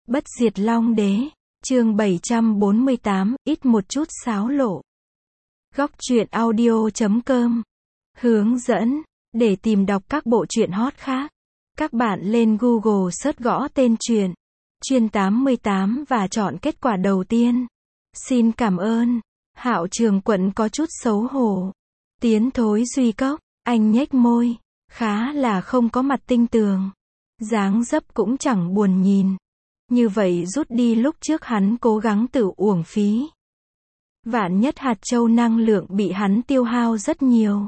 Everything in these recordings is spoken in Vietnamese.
Bất diệt Long Đế, chương 748, ít một chút xáo lộ. Góc truyện audio.com hướng dẫn, để tìm đọc các bộ truyện hot khác. Các bạn lên Google search gõ tên truyện, Chuyên 88 và chọn kết quả đầu tiên. Xin cảm ơn. Hạo Trường Quận có chút xấu hổ. Tiến thối duy cốc, anh nhếch môi, khá là không có mặt tinh tường. Dáng dấp cũng chẳng buồn nhìn. Như vậy rút đi lúc trước hắn cố gắng tự uổng phí. Vạn nhất hạt châu năng lượng bị hắn tiêu hao rất nhiều.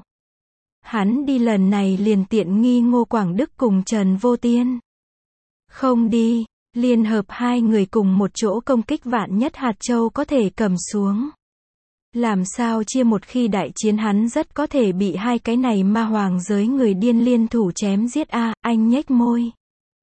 Hắn đi lần này liền tiện nghi Ngô Quảng Đức cùng Trần Vô Tiên. Không đi, liên hợp hai người cùng một chỗ công kích vạn nhất hạt châu có thể cầm xuống. Làm sao chia một khi đại chiến hắn rất có thể bị hai cái này ma hoàng giới người điên liên thủ chém giết a. Anh nhếch môi.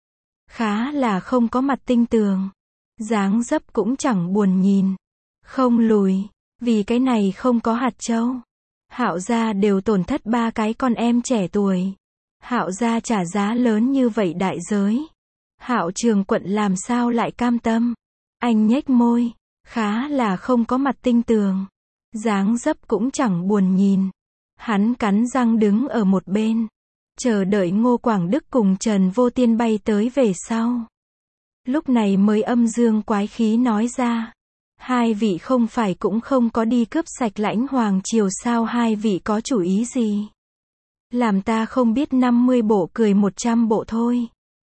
Khá là không có mặt tinh tường. Dáng dấp cũng chẳng buồn nhìn. Không lùi, vì cái này không có hạt châu. Hạo gia đều tổn thất 3 cái con em trẻ tuổi. Hạo gia trả giá lớn như vậy đại giới. Hạo Trường Quận làm sao lại cam tâm. Anh nhếch môi, khá là không có mặt tinh tường. Dáng dấp cũng chẳng buồn nhìn. Hắn cắn răng đứng ở một bên, chờ đợi Ngô Quảng Đức cùng Trần Vô Tiên bay tới về sau. Lúc này mới âm dương quái khí nói ra. Hai vị không phải cũng không có đi cướp sạch Lãnh Hoàng Triều sao, hai vị có chủ ý gì? Làm ta không biết 50 bộ cười 100 bộ thôi.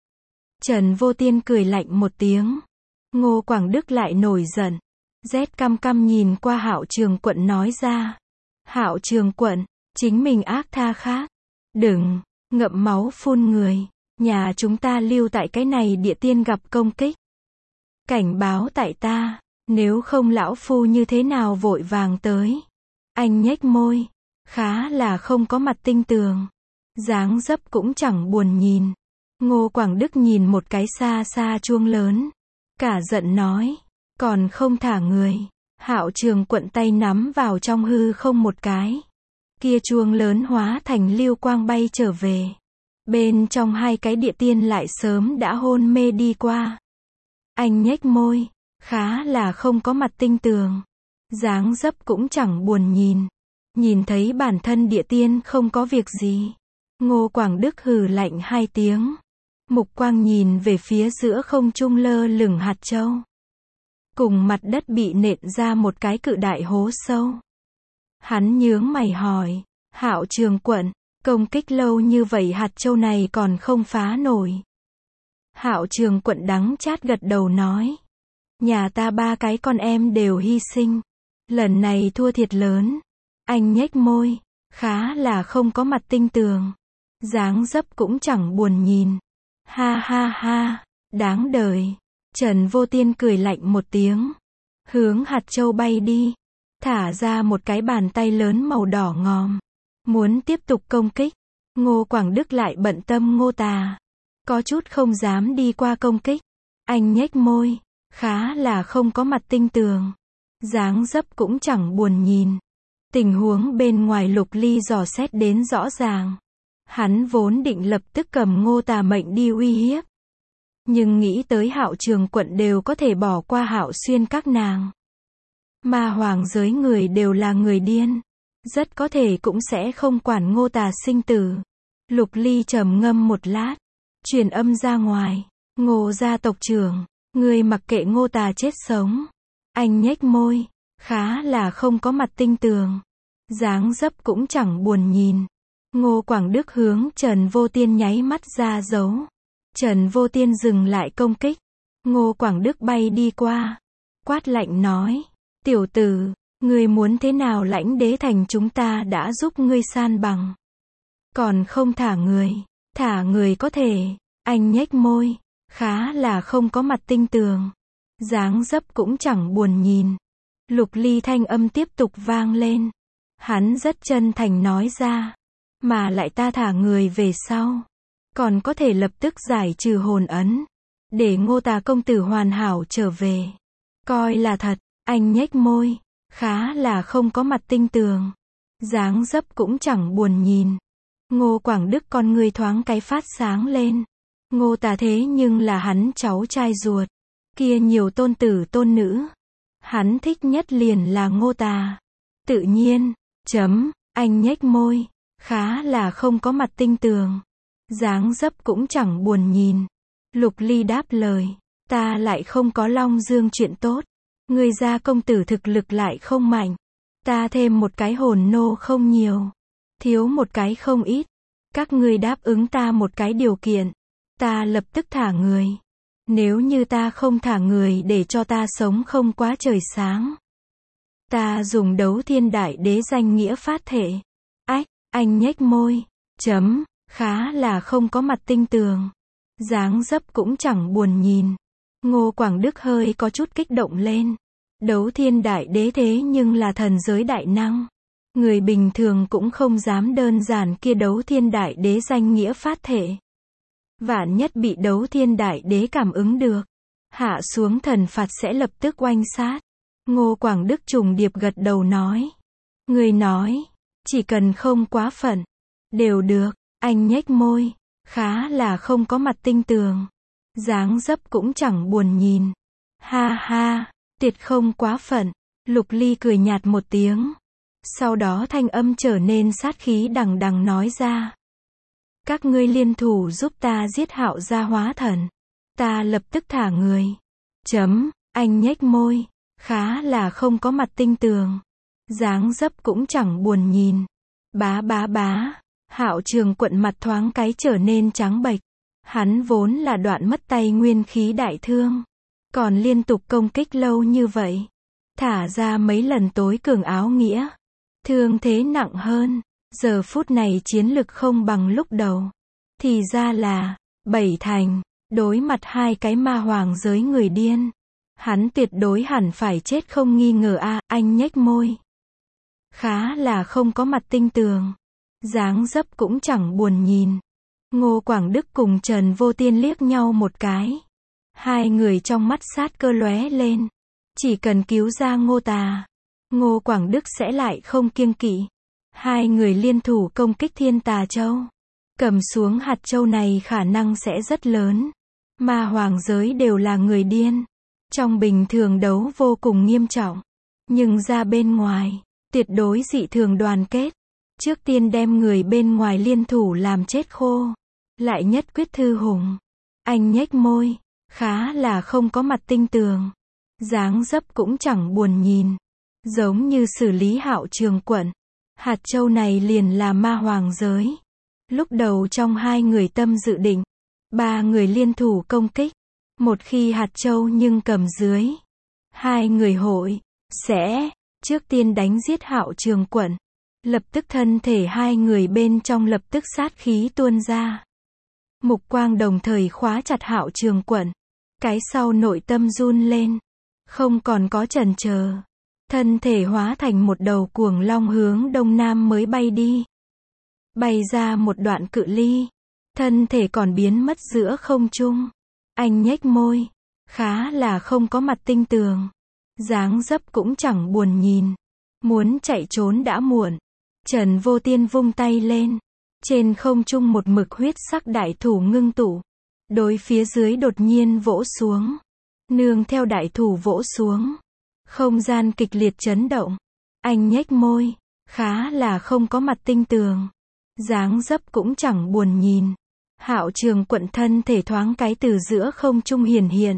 Trần Vô Tiên cười lạnh một tiếng. Ngô Quảng Đức lại nổi giận. Rét căm căm nhìn qua Hạo Trường Quận nói ra. Hạo Trường Quận, chính mình ác tha khác. Đừng, ngậm máu phun người. Nhà chúng ta lưu tại cái này địa tiên gặp công kích. Cảnh báo tại ta, nếu không lão phu như thế nào vội vàng tới. Anh nhếch môi, khá là không có mặt tinh tường. Dáng dấp cũng chẳng buồn nhìn. Ngô Quảng Đức nhìn một cái xa xa chuông lớn. Cả giận nói, còn không thả người. Hạo Trường Quận tay nắm vào trong hư không một cái. Kia chuông lớn hóa thành lưu quang bay trở về. Bên trong hai cái địa tiên lại sớm đã hôn mê đi qua. Anh nhếch môi, khá là không có mặt tinh tường. Dáng dấp cũng chẳng buồn nhìn. Nhìn thấy bản thân địa tiên không có việc gì. Ngô Quảng Đức hừ lạnh 2 tiếng. Mục quang nhìn về phía giữa không trung lơ lửng hạt châu. Cùng mặt đất bị nện ra một cái cự đại hố sâu. Hắn nhướng mày hỏi, Hạo Trường Quận, công kích lâu như vậy hạt châu này còn không phá nổi. Hạo Trường Quận đắng chát gật đầu nói, nhà ta 3 cái con em đều hy sinh. Lần này thua thiệt lớn. Anh nhếch môi, khá là không có mặt tinh tường. Dáng dấp cũng chẳng buồn nhìn. Ha ha ha, đáng đời. Trần Vô Tiên cười lạnh một tiếng. Hướng hạt châu bay đi. Thả ra một cái bàn tay lớn màu đỏ ngòm. Muốn tiếp tục công kích. Ngô Quảng Đức lại bận tâm Ngô Tà. Có chút không dám đi qua công kích. Anh nhếch môi, khá là không có mặt tinh tường. Dáng dấp cũng chẳng buồn nhìn. Tình huống bên ngoài Lục Ly dò xét đến rõ ràng. Hắn vốn định lập tức cầm Ngô Tà mệnh đi uy hiếp. Nhưng nghĩ tới Hạo Trường Quận đều có thể bỏ qua Hạo Xuyên các nàng. Ma hoàng giới người đều là người điên. Rất có thể cũng sẽ không quản Ngô Tà sinh tử. Lục Ly trầm ngâm một lát. Truyền âm ra ngoài. Ngô gia tộc trưởng, người mặc kệ Ngô Tà chết sống. Anh nhếch môi, khá là không có mặt tinh tường. Dáng dấp cũng chẳng buồn nhìn. Ngô Quảng Đức hướng Trần Vô Tiên nháy mắt ra dấu. Trần Vô Tiên dừng lại công kích. Ngô Quảng Đức bay đi qua. Quát lạnh nói, tiểu tử, ngươi muốn thế nào Lãnh Đế thành chúng ta đã giúp ngươi san bằng. Còn không thả người có thể. Anh nhếch môi, khá là không có mặt tinh tường. Dáng dấp cũng chẳng buồn nhìn. Lục Ly thanh âm tiếp tục vang lên. Hắn rất chân thành nói ra. Mà lại ta thả người về sau. Còn có thể lập tức giải trừ hồn ấn. Để Ngô Tà công tử hoàn hảo trở về. Coi là thật. Anh nhếch môi, khá là không có mặt tinh tường. Dáng dấp cũng chẳng buồn nhìn. Ngô Quảng Đức con người thoáng cái phát sáng lên. Ngô Tà thế nhưng là hắn cháu trai ruột. Kia nhiều tôn tử tôn nữ. Hắn thích nhất liền là Ngô Tà. Tự nhiên, anh nhếch môi, khá là không có mặt tinh tường. Dáng dấp cũng chẳng buồn nhìn. Lục Ly đáp lời, ta lại không có Long Dương chuyện tốt. Người gia công tử thực lực lại không mạnh. Ta thêm một cái hồn nô không nhiều. Thiếu một cái không ít. Các ngươi đáp ứng ta một cái điều kiện. Ta lập tức thả người. Nếu như ta không thả người để cho ta sống không quá trời sáng. Ta dùng Đấu Thiên Đại Đế danh nghĩa phát thể. Ách, anh nhếch môi. Khá là không có mặt tinh tường. Dáng dấp cũng chẳng buồn nhìn. Ngô Quảng Đức hơi có chút kích động lên. Đấu Thiên Đại Đế thế nhưng là thần giới đại năng. Người bình thường cũng không dám đơn giản kia Đấu Thiên Đại Đế danh nghĩa phát thể. Vạn nhất bị Đấu Thiên Đại Đế cảm ứng được. Hạ xuống thần phạt sẽ lập tức oanh sát. Ngô Quảng Đức trùng điệp gật đầu nói. Người nói, chỉ cần không quá phận. Đều được, anh nhếch môi. Khá là không có mặt tinh tường. Dáng dấp cũng chẳng buồn nhìn. Ha ha, tuyệt không quá phận. Lục Ly cười nhạt một tiếng. Sau đó thanh âm trở nên sát khí đằng đằng nói ra. Các ngươi liên thủ giúp ta giết Hạo gia hóa thần. Ta lập tức thả người. Anh nhếch môi. Khá là không có mặt tinh tường. Dáng dấp cũng chẳng buồn nhìn. Bá. Hạo Trường Quận mặt thoáng cái trở nên trắng bệch. Hắn vốn là đoạn mất tay nguyên khí đại thương. Còn liên tục công kích lâu như vậy. Thả ra mấy lần tối cường áo nghĩa. Thương thế nặng hơn. Giờ phút này chiến lực không bằng lúc đầu. Thì ra là, 7 thành. Đối mặt hai cái ma hoàng giới người điên. Hắn tuyệt đối hẳn phải chết không nghi ngờ a. Anh nhếch môi. Khá là không có mặt tinh tường. Dáng dấp cũng chẳng buồn nhìn. Ngô Quảng Đức cùng Trần Vô Tiên liếc nhau một cái. Hai người trong mắt sát cơ lóe lên. Chỉ cần cứu ra Ngô Tà, Ngô Quảng Đức sẽ lại không kiêng kỵ. Hai người liên thủ công kích Thiên Tà Châu. Cầm xuống hạt châu này khả năng sẽ rất lớn. Ma hoàng giới đều là người điên. Trong bình thường đấu vô cùng nghiêm trọng. Nhưng ra bên ngoài, tuyệt đối dị thường đoàn kết. Trước tiên đem người bên ngoài liên thủ làm chết khô. Lại nhất quyết thư hùng. Anh nhếch môi. Khá là không có mặt tinh tường. Dáng dấp cũng chẳng buồn nhìn. Giống như xử lý Hạo Trường Quận. Hạt châu này liền là ma hoàng giới. Lúc đầu trong hai người tâm dự định. Ba người liên thủ công kích. Một khi hạt châu nhưng cầm dưới. Hai người hội. Sẽ. Trước tiên đánh giết Hạo Trường Quận. Lập tức thân thể hai người bên trong lập tức sát khí tuôn ra. Mục quang đồng thời khóa chặt Hạo Trường Quận. Cái sau nội tâm run lên. Không còn có chần chờ. Thân thể hóa thành một đầu cuồng long hướng đông nam mới bay đi. Bay ra một đoạn cự ly. Thân thể còn biến mất giữa không trung. Anh nhếch môi. Khá là không có mặt tinh tường. Dáng dấp cũng chẳng buồn nhìn. Muốn chạy trốn đã muộn. Trần Vô Tiên vung tay lên. Trên không trung một mực huyết sắc đại thủ ngưng tụ. Đối phía dưới đột nhiên vỗ xuống. Nương theo đại thủ vỗ xuống. Không gian kịch liệt chấn động. Anh nhếch môi. Khá là không có mặt tinh tường. Dáng dấp cũng chẳng buồn nhìn. Hạo Trường Quận thân thể thoáng cái từ giữa không trung hiển hiện.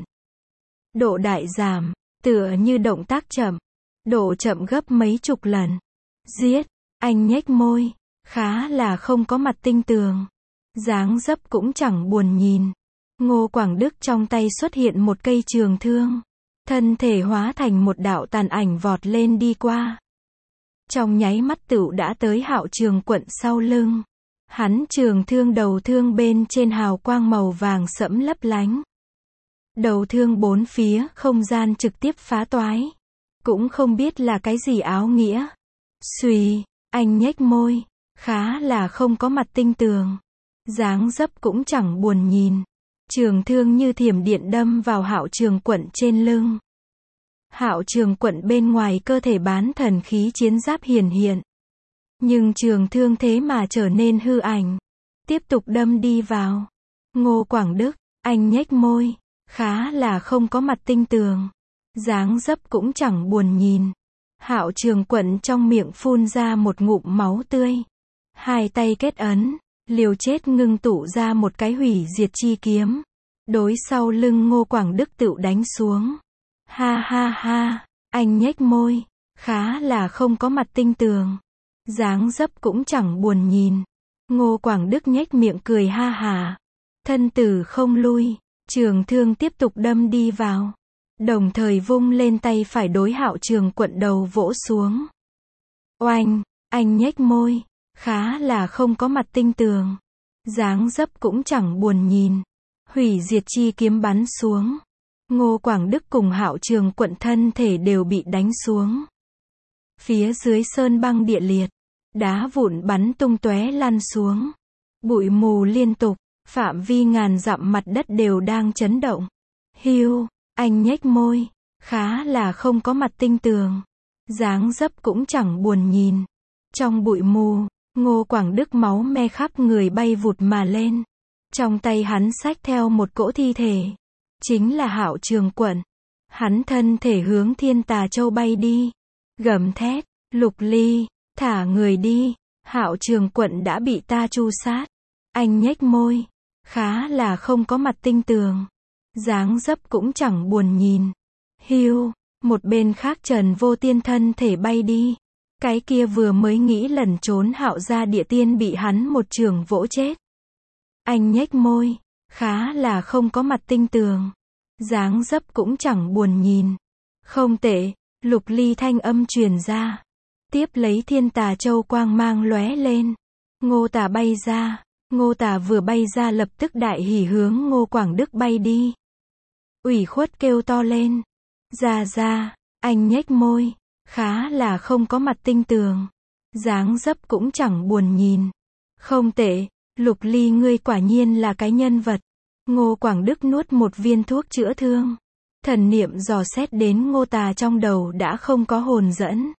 Độ đại giảm. Tựa như động tác chậm. Độ chậm gấp mấy chục lần. Giết. Anh nhếch môi. Khá là không có mặt tinh tường. Dáng dấp cũng chẳng buồn nhìn. Ngô Quảng Đức trong tay xuất hiện một cây trường thương. Thân thể hóa thành một đạo tàn ảnh vọt lên đi qua. Trong nháy mắt tựu đã tới Hạo Trường Quận sau lưng. Hắn trường thương đầu thương bên trên hào quang màu vàng sẫm lấp lánh. Đầu thương bốn phía không gian trực tiếp phá toái. Cũng không biết là cái gì áo nghĩa. Xùy, anh nhếch môi. Khá là không có mặt tinh tường. Dáng dấp cũng chẳng buồn nhìn. Trường thương như thiểm điện đâm vào Hạo Trường Quận trên lưng. Hạo Trường Quận bên ngoài cơ thể bán thần khí chiến giáp hiển hiện. Nhưng trường thương thế mà trở nên hư ảnh. Tiếp tục đâm đi vào. Ngô Quảng Đức, anh nhếch môi. khá là không có mặt tinh tường. Dáng dấp cũng chẳng buồn nhìn. Hạo Trường Quận trong miệng phun ra một ngụm máu tươi. Hai tay kết ấn, liều chết ngưng tụ ra một cái hủy diệt chi kiếm. Đối sau lưng Ngô Quảng Đức tựu đánh xuống. Ha ha ha, anh nhếch môi, khá là không có mặt tinh tường. Dáng dấp cũng chẳng buồn nhìn. Ngô Quảng Đức nhếch miệng cười ha hả. Thân tử không lui, trường thương tiếp tục đâm đi vào. Đồng thời vung lên tay phải đối Hạo Trường Quận đầu vỗ xuống. Oanh, anh nhếch môi, khá là không có mặt tinh tường. Dáng dấp cũng chẳng buồn nhìn. Hủy diệt chi kiếm bắn xuống. Ngô Quảng Đức cùng Hạo Trường Quận thân thể đều bị đánh xuống. Phía dưới sơn băng địa liệt, đá vụn bắn tung tóe lăn xuống. Bụi mù liên tục, phạm vi ngàn dặm mặt đất đều đang chấn động. Hiu, anh nhếch môi, khá là không có mặt tinh tường. Dáng dấp cũng chẳng buồn nhìn. Trong bụi mù, Ngô Quảng Đức máu me khắp người bay vụt mà lên. Trong tay hắn xách theo một cỗ thi thể. Chính là Hạo Trường Quận. Hắn thân thể hướng Thiên Tà Châu bay đi. Gầm thét, Lục Ly, thả người đi. Hạo Trường Quận đã bị ta tru sát. Anh nhếch môi, khá là không có mặt tinh tường. Dáng dấp cũng chẳng buồn nhìn. Hiu, một bên khác Trần Vô Tiên thân thể bay đi. Cái kia vừa mới nghĩ lẩn trốn Hạo gia địa tiên bị hắn một chưởng vỗ chết. Anh nhếch môi, khá là không có mặt tinh tường. Dáng dấp cũng chẳng buồn nhìn. Không tệ, Lục Ly thanh âm truyền ra. Tiếp lấy Thiên Tà Châu quang mang lóe lên. Ngô Tà bay ra. Ngô Tà vừa bay ra lập tức đại hỉ hướng Ngô Quảng Đức bay đi. Ủy khuất kêu to lên. Ra, anh nhếch môi, khá là không có mặt tinh tường. Dáng dấp cũng chẳng buồn nhìn. Không tệ, Lục Ly ngươi quả nhiên là cái nhân vật. Ngô Quảng Đức nuốt một viên thuốc chữa thương. Thần niệm dò xét đến Ngô Tà trong đầu đã không có hồn dẫn.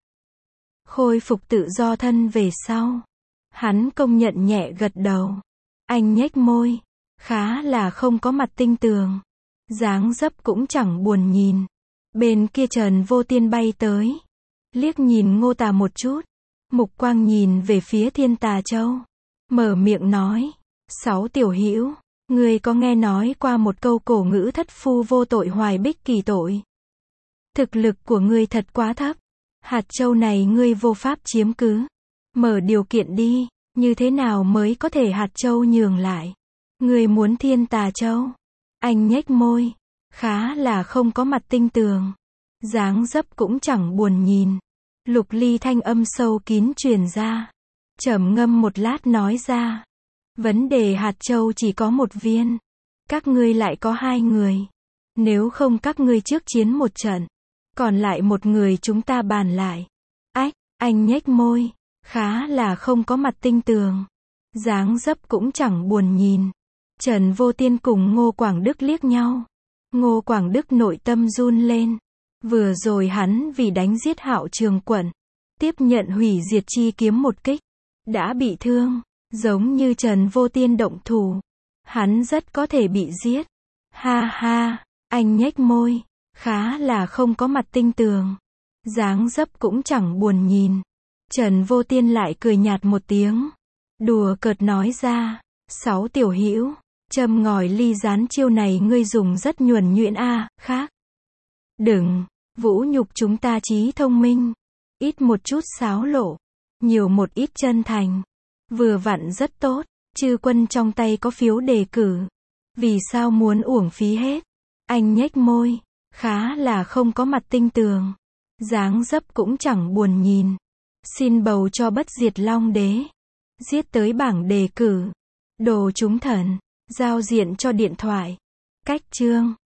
Khôi phục tự do thân về sau. Hắn công nhận nhẹ gật đầu. Anh nhếch môi, khá là không có mặt tinh tường. Dáng dấp cũng chẳng buồn nhìn. Bên kia Trần Vô Tiên bay tới. Liếc nhìn Ngô Tà một chút. Mục quang nhìn về phía Thiên Tà Châu. Mở miệng nói. Sáu tiểu hữu, ngươi có nghe nói qua một câu cổ ngữ thất phu vô tội hoài bích kỳ tội. Thực lực của ngươi thật quá thấp. Hạt châu này ngươi vô pháp chiếm cứ. Mở điều kiện đi, như thế nào mới có thể hạt châu nhường lại? Ngươi muốn Thiên Tà Châu? Anh nhếch môi, khá là không có mặt tinh tường. Dáng dấp cũng chẳng buồn nhìn. Lục Ly thanh âm sâu kín truyền ra. Trầm ngâm một lát nói ra. Vấn đề hạt châu chỉ có một viên. Các ngươi lại có hai người. Nếu không các ngươi trước chiến một trận. Còn lại một người chúng ta bàn lại. Ách, anh nhếch môi. Khá là không có mặt tinh tường. Dáng dấp cũng chẳng buồn nhìn. Trần Vô Tiên cùng Ngô Quảng Đức liếc nhau. Ngô Quảng Đức nội tâm run lên. Vừa rồi hắn vì đánh giết Hạo Trường Quận. Tiếp nhận hủy diệt chi kiếm một kích. Đã bị thương. Giống như Trần Vô Tiên động thủ. Hắn rất có thể bị giết. Ha ha, anh nhếch môi. Khá là không có mặt tinh tường. Dáng dấp cũng chẳng buồn nhìn. Trần Vô Tiên lại cười nhạt một tiếng. Đùa cợt nói ra. Sáu tiểu hữu, châm ngòi ly gián chiêu này ngươi dùng rất nhuần nhuyễn khác. Đừng, vũ nhục chúng ta trí thông minh. Ít một chút xáo lộ. Nhiều một ít chân thành. Vừa vặn rất tốt. Chư quân trong tay có phiếu đề cử. Vì sao muốn uổng phí hết? Anh nhếch môi. Khá là không có mặt tinh tường. Dáng dấp cũng chẳng buồn nhìn. Xin bầu cho Bất Diệt Long Đế. Giết tới bảng đề cử. Đồ chúng thần. Giao diện cho điện thoại. Cách chương.